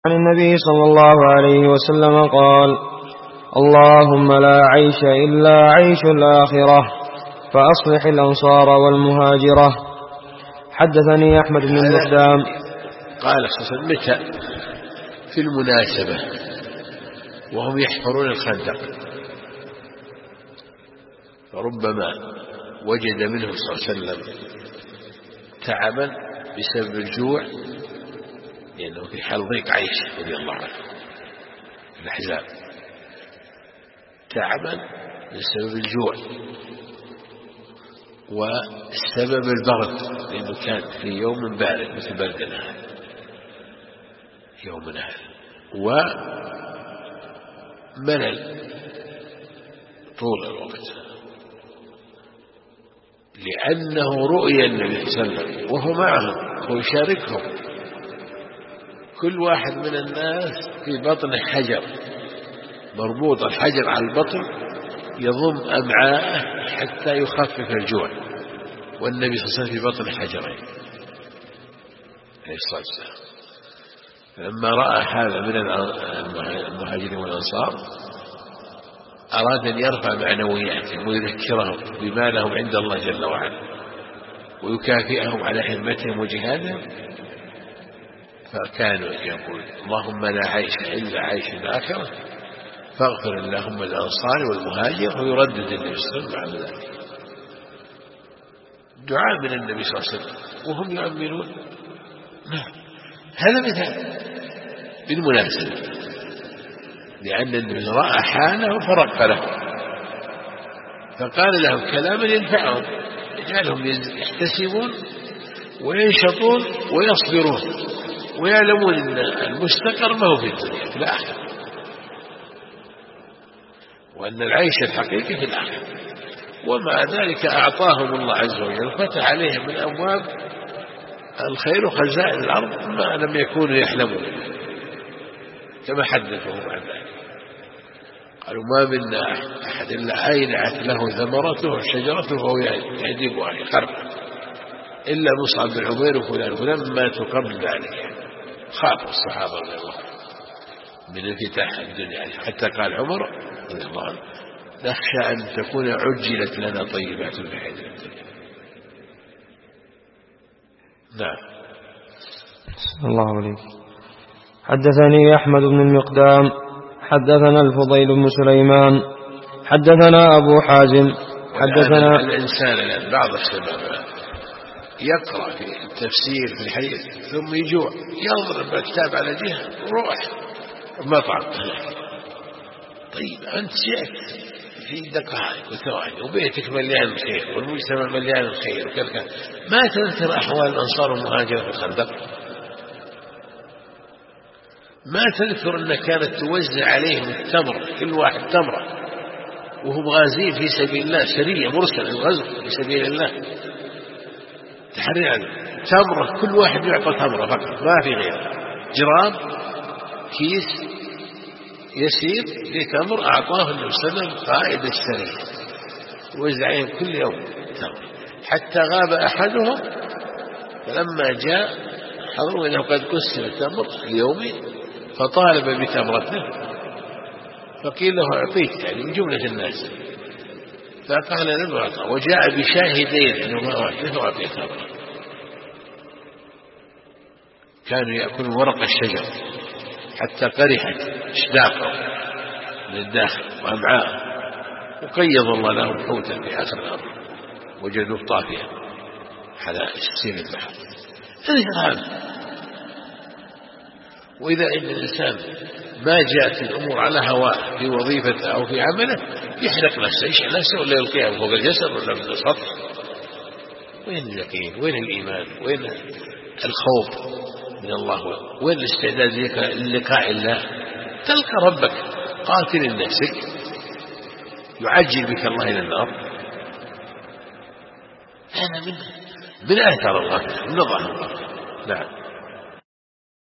عن النبي صلى الله عليه وسلم قال: اللهم لا عيش إلا عيش الآخرة فأصلح الأنصار والمهاجرة. حدثني أحمد بن المقدام قال متى في المناسبة وهم يحفرون الخندق فربما وجد منهم صلى الله عليه وسلم تعبا بسبب الجوع لأنه في حال ضيق عيش رضي الله عنه الأحزاب تعبا بسبب الجوع والسبب البرد لأنه كان في يوم بارد مثل بردنا يومنا وملل طول الوقت لأنه رؤيا النبي صلى الله عليه وسلم وهو معهم هو يشاركهم كل واحد من الناس في بطن حجر مربوط الحجر على البطن يضم أمعاءه حتى يخفف الجوع والنبي صلى الله عليه وسلم في بطن حجرين عليه الصلاة والسلام. لما رأى هذا من المهاجرين والأنصار أراد أن يرفع معنوياتهم ويذكرهم بما لهم عند الله جل وعلا ويكافئهم على همتهم وجهادهم فكانوا يقول: اللهم لا عيش إلا عيش الآخرة فاغفر اللهم الأنصار والمهاجر. ويردد النبي صلى الله عليه وسلم على ذلك دعاء من النبي صلى الله عليه وسلم وهم يؤمنون. نعم هذا مثال بالمناسبة لأن النبي رأى حاله فرق له فقال لهم كلاما ينفعهم يجعلهم يحتسبون وينشطون ويصبرون ويعلمون أن المستقر ما هو في الدنيا في الآخرة وأن العيش الحقيقي في الآخرة. ومع ذلك أعطاهم الله عز وجل فتح عليهم من أبواب الخير وخزائن الأرض ما لم يكونوا يحلمون كما حدثهم عن ذلك. قالوا: ما منا أحد إلا أينعت له ثمرته شجرته فهو يعجبها يخرب إلا مصعب بن عمير وفلان فلما تقبل ذلك خاف الصحابة رضي الله من انفتاح الدنيا حتى قال عمر رضي الله عنه: نخشى أن تكون عجلت لنا طيبات في حياة الدنيا. نعم. الله عليك. حدثني أحمد بن المقدام حدثنا الفضيل بن سليمان حدثنا أبو حازم حدثنا الإنسان الآن بعض الشباب يقرأ في التفسير في الحديث ثم يجوع يضرب الكتاب على جهة روح مطعم. طيب أنت جئت في دقائق وثواني وبيتك مليان الخير والمجتمع مليان الخير وكذا ما تذكر أحوال الأنصار والمهاجرة في الخندق ما تذكر أن كانت توزع عليهم التمر كل واحد تمرة وهم غازين في سبيل الله سرية مرسل الغزو في سبيل الله تحرير تمرة كل واحد يعطى تمرة فقط ما في غيرها جراب كيس يسير في تمر أعطاه النبي صلى الله عليه وسلم قائد السرية وزعهم كل يوم تمر حتى غاب أحدهم فلما جاء حضروا أنه قد قسم التمر اليومي فطالب بتمرته فقيل له أعطيك يعني من جملة الناس فقال لن أعطى وجاء بشاهدين أنه ما أعطيه تمر. كانوا يأكلون ورق الشجر حتى قرحت اشداقه من الداخل وأمعاء وقيض الله لهم حوتا في آخر الأرض وجدوه طافيا على سين البحر. هذه غابة. وإذا إن الإنسان ما جاءت الأمور على هواه في وظيفته أو في عمله يحرق نفسه يشعل نفسه ولا يلقيها فوق الجسر ولا من السطح. وين اليقين وين الإيمان وين الخوف من الله وين الاستعداد للقاء الله؟ تلقى ربك قاتل نفسك يعجل بك الله إلى النار. هذا من آثار الغفلة من ظاهر الغفلة. نعم.